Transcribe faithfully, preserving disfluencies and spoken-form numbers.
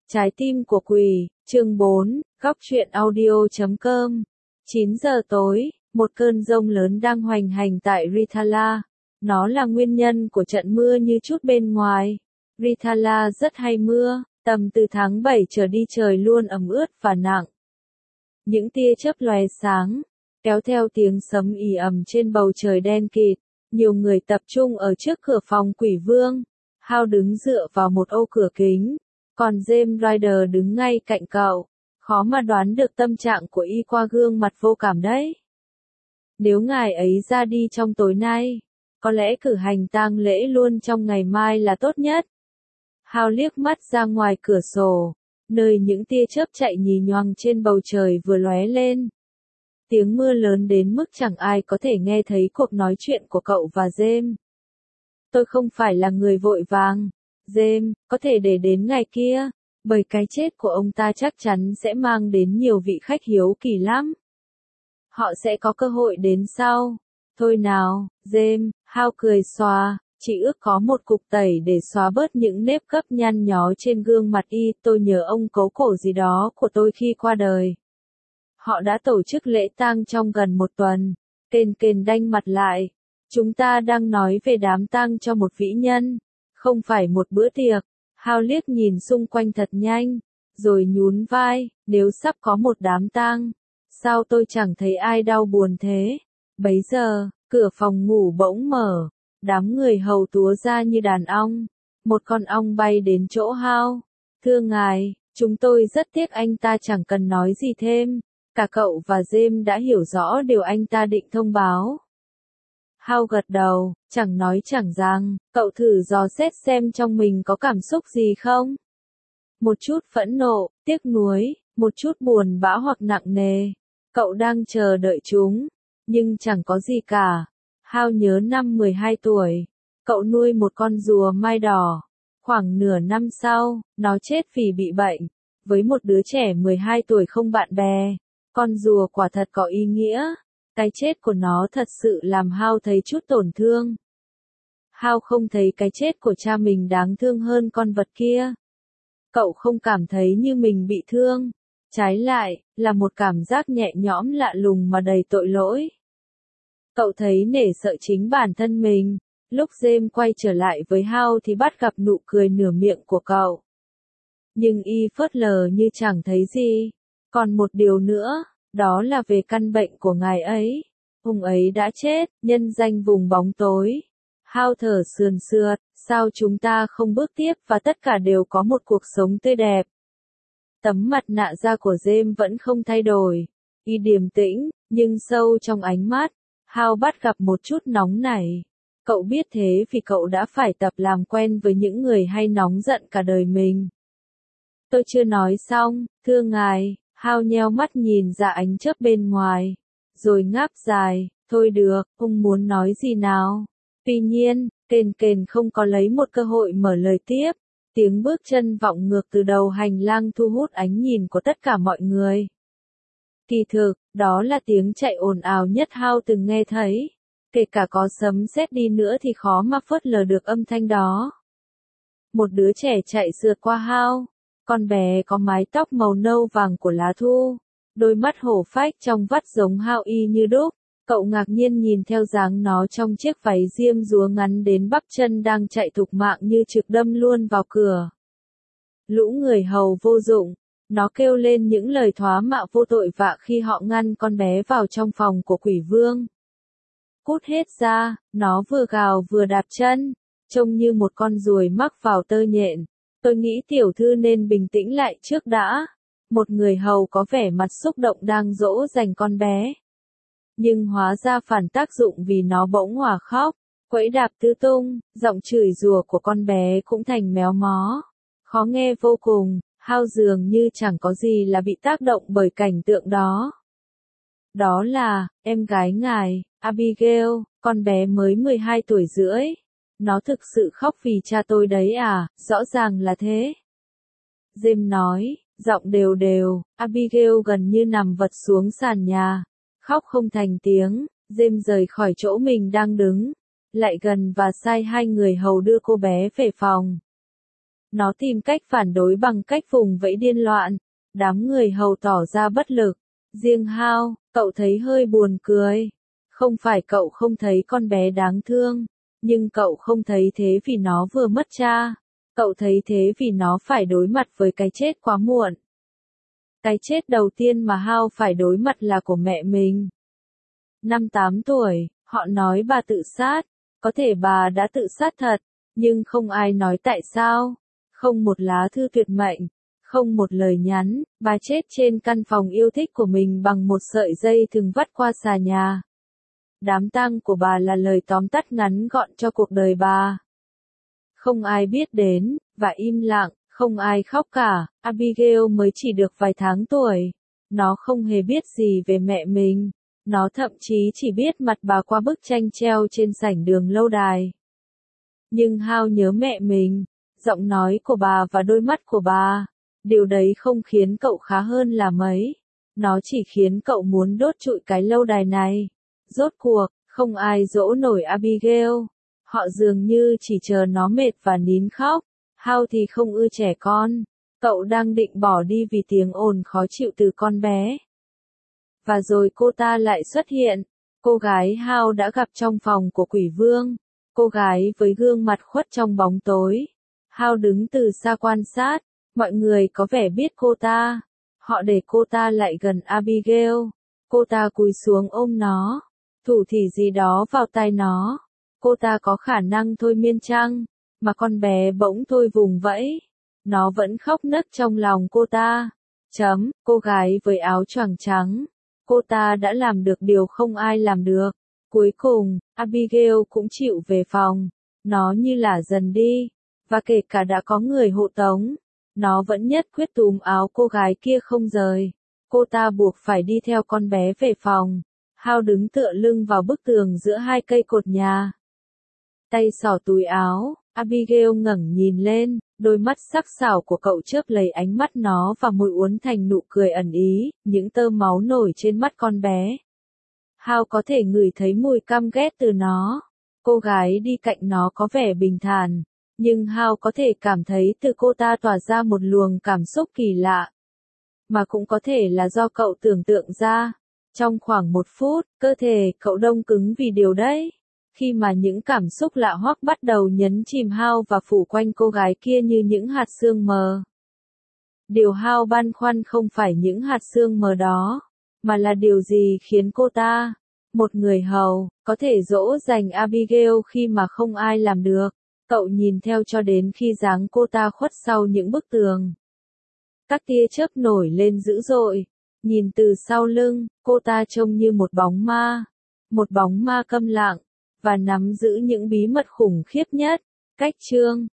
Trái tim của quỷ, chương bốn, góc truyện audio chấm com. chín giờ tối, một cơn giông lớn đang hoành hành tại Rithala. Nó là nguyên nhân của trận mưa như chút bên ngoài. Rithala rất hay mưa, tầm từ tháng bảy trở đi trời luôn ẩm ướt và nặng. Những tia chớp lóe sáng, kéo theo tiếng sấm ì ầm trên bầu trời đen kịt. Nhiều người tập trung ở trước cửa phòng quỷ vương. Hao đứng dựa vào một ô cửa kính. Còn James Ryder đứng ngay cạnh cậu. Khó mà đoán được tâm trạng của y qua gương mặt vô cảm đấy. Nếu ngài ấy ra đi trong tối nay, có lẽ cử hành tang lễ luôn trong ngày mai là tốt nhất. Hao liếc mắt ra ngoài cửa sổ, nơi những tia chớp chạy nhì nhoằng trên bầu trời vừa lóe lên. Tiếng mưa lớn đến mức chẳng ai có thể nghe thấy cuộc nói chuyện của cậu và James. Tôi không phải là người vội vàng. James, có thể để đến ngày kia, bởi cái chết của ông ta chắc chắn sẽ mang đến nhiều vị khách hiếu kỳ lắm. Họ sẽ có cơ hội đến sau. Thôi nào, James, Hao cười xòa, chỉ ước có một cục tẩy để xóa bớt những nếp gấp nhăn nhó trên gương mặt y. Tôi nhớ ông cố cổ gì đó của tôi khi qua đời. Họ đã tổ chức lễ tang trong gần một tuần. Kền kền đanh mặt lại. Chúng ta đang nói về đám tang cho một vĩ nhân. Không phải một bữa tiệc. Hao liếc nhìn xung quanh thật nhanh, rồi nhún vai, nếu sắp có một đám tang, sao tôi chẳng thấy ai đau buồn thế? Bấy giờ, cửa phòng ngủ bỗng mở, đám người hầu túa ra như đàn ong, một con ong bay đến chỗ Hao. Thưa ngài, chúng tôi rất tiếc anh ta chẳng cần nói gì thêm, cả cậu và James đã hiểu rõ điều anh ta định thông báo. Hao gật đầu, chẳng nói chẳng rằng, cậu thử dò xét xem trong mình có cảm xúc gì không? Một chút phẫn nộ, tiếc nuối, một chút buồn bã hoặc nặng nề. Cậu đang chờ đợi chúng, nhưng chẳng có gì cả. Hao nhớ năm mười hai tuổi, cậu nuôi một con rùa mai đỏ. Khoảng nửa năm sau, nó chết vì bị bệnh. Với một đứa trẻ mười hai tuổi không bạn bè, con rùa quả thật có ý nghĩa. Cái chết của nó thật sự làm Hao thấy chút tổn thương. Hao không thấy cái chết của cha mình đáng thương hơn con vật kia. Cậu không cảm thấy như mình bị thương. Trái lại, là một cảm giác nhẹ nhõm lạ lùng mà đầy tội lỗi. Cậu thấy nể sợ chính bản thân mình. Lúc James quay trở lại với Hao thì bắt gặp nụ cười nửa miệng của cậu. Nhưng y phớt lờ như chẳng thấy gì. Còn một điều nữa. Đó là về căn bệnh của ngài ấy. Ông ấy đã chết, nhân danh vùng bóng tối. Hao thở sườn sượt, sao chúng ta không bước tiếp và tất cả đều có một cuộc sống tươi đẹp. Tấm mặt nạ da của James vẫn không thay đổi. Y điềm tĩnh, nhưng sâu trong ánh mắt, Hao bắt gặp một chút nóng nảy. Cậu biết thế vì cậu đã phải tập làm quen với những người hay nóng giận cả đời mình. Tôi chưa nói xong, thưa ngài. Hao nheo mắt nhìn ra ánh chớp bên ngoài, rồi ngáp dài, thôi được, ông muốn nói gì nào? Tuy nhiên, kền kền không có lấy một cơ hội mở lời tiếp, tiếng bước chân vọng ngược từ đầu hành lang thu hút ánh nhìn của tất cả mọi người. Kỳ thực, đó là tiếng chạy ồn ào nhất Hao từng nghe thấy, kể cả có sấm sét đi nữa thì khó mà phớt lờ được âm thanh đó. Một đứa trẻ chạy sượt qua Hao. Con bé có mái tóc màu nâu vàng của lá thu, đôi mắt hổ phách trong vắt giống Hao y như đúc. Cậu ngạc nhiên nhìn theo dáng nó trong chiếc váy diêm dúa ngắn đến bắp chân đang chạy thục mạng như trực đâm luôn vào cửa. Lũ người hầu vô dụng, nó kêu lên những lời thóa mạ vô tội vạ khi họ ngăn con bé vào trong phòng của quỷ vương. Cút hết ra, nó vừa gào vừa đạp chân, trông như một con ruồi mắc vào tơ nhện. Tôi nghĩ tiểu thư nên bình tĩnh lại trước đã. Một người hầu có vẻ mặt xúc động đang dỗ dành con bé. Nhưng hóa ra phản tác dụng vì nó bỗng hòa khóc, quẫy đạp tứ tung, giọng chửi rủa của con bé cũng thành méo mó. Khó nghe vô cùng, Hao dường như chẳng có gì là bị tác động bởi cảnh tượng đó. Đó là, em gái ngài, Abigail, con bé mới mười hai tuổi rưỡi. Nó thực sự khóc vì cha tôi đấy à, rõ ràng là thế. James nói, giọng đều đều, Abigail gần như nằm vật xuống sàn nhà. Khóc không thành tiếng, James rời khỏi chỗ mình đang đứng. Lại gần và sai hai người hầu đưa cô bé về phòng. Nó tìm cách phản đối bằng cách vùng vẫy điên loạn. Đám người hầu tỏ ra bất lực. Riêng Hao, cậu thấy hơi buồn cười. Không phải cậu không thấy con bé đáng thương, nhưng cậu không thấy thế vì nó vừa mất cha. Cậu thấy thế vì nó phải đối mặt với cái chết quá muộn. Cái chết đầu tiên mà Hao phải đối mặt là của mẹ mình. Năm tám tuổi, họ nói bà tự sát. Có thể bà đã tự sát thật, nhưng không ai nói tại sao. Không một lá thư tuyệt mệnh, không một lời nhắn, bà chết trên căn phòng yêu thích của mình bằng một sợi dây thừng vắt qua xà nhà. Đám tang của bà là lời tóm tắt ngắn gọn cho cuộc đời bà. Không ai biết đến, và im lặng, không ai khóc cả. Abigail mới chỉ được vài tháng tuổi. Nó không hề biết gì về mẹ mình. Nó thậm chí chỉ biết mặt bà qua bức tranh treo trên sảnh đường lâu đài. Nhưng Hao nhớ mẹ mình, giọng nói của bà và đôi mắt của bà. Điều đấy không khiến cậu khá hơn là mấy. Nó chỉ khiến cậu muốn đốt trụi cái lâu đài này. Rốt cuộc, không ai dỗ nổi Abigail. Họ dường như chỉ chờ nó mệt và nín khóc. Hao thì không ưa trẻ con. Cậu đang định bỏ đi vì tiếng ồn khó chịu từ con bé. Và rồi cô ta lại xuất hiện. Cô gái Hao đã gặp trong phòng của quỷ vương. Cô gái với gương mặt khuất trong bóng tối. Hao đứng từ xa quan sát. Mọi người có vẻ biết cô ta. Họ để cô ta lại gần Abigail. Cô ta cúi xuống ôm nó. Thủ thỉ gì đó vào tai nó. Cô ta có khả năng thôi miên chăng? Mà con bé bỗng thôi vùng vẫy. Nó vẫn khóc nấc trong lòng cô ta. Chấm, cô gái với áo choàng trắng. Cô ta đã làm được điều không ai làm được. Cuối cùng, Abigail cũng chịu về phòng. Nó như lả dần đi. Và kể cả đã có người hộ tống. Nó vẫn nhất quyết túm áo cô gái kia không rời. Cô ta buộc phải đi theo con bé về phòng. Hao đứng tựa lưng vào bức tường giữa hai cây cột nhà. Tay xỏ túi áo, Abigail ngẩng nhìn lên, đôi mắt sắc sảo của cậu chớp lấy ánh mắt nó và môi uốn thành nụ cười ẩn ý, những tơ máu nổi trên mắt con bé. Hao có thể ngửi thấy mùi căm ghét từ nó. Cô gái đi cạnh nó có vẻ bình thản, nhưng Hao có thể cảm thấy từ cô ta tỏa ra một luồng cảm xúc kỳ lạ. Mà cũng có thể là do cậu tưởng tượng ra. Trong khoảng một phút, cơ thể cậu đông cứng vì điều đấy. Khi mà những cảm xúc lạ hoắc bắt đầu nhấn chìm Hao và phủ quanh cô gái kia như những hạt sương mờ. Điều Hao băn khoăn không phải những hạt sương mờ đó, mà là điều gì khiến cô ta, một người hầu, có thể dỗ dành Abigail khi mà không ai làm được. Cậu nhìn theo cho đến khi dáng cô ta khuất sau những bức tường. Các tia chớp nổi lên dữ dội. Nhìn từ sau lưng, cô ta trông như một bóng ma. Một bóng ma câm lặng, và nắm giữ những bí mật khủng khiếp nhất. Cách chương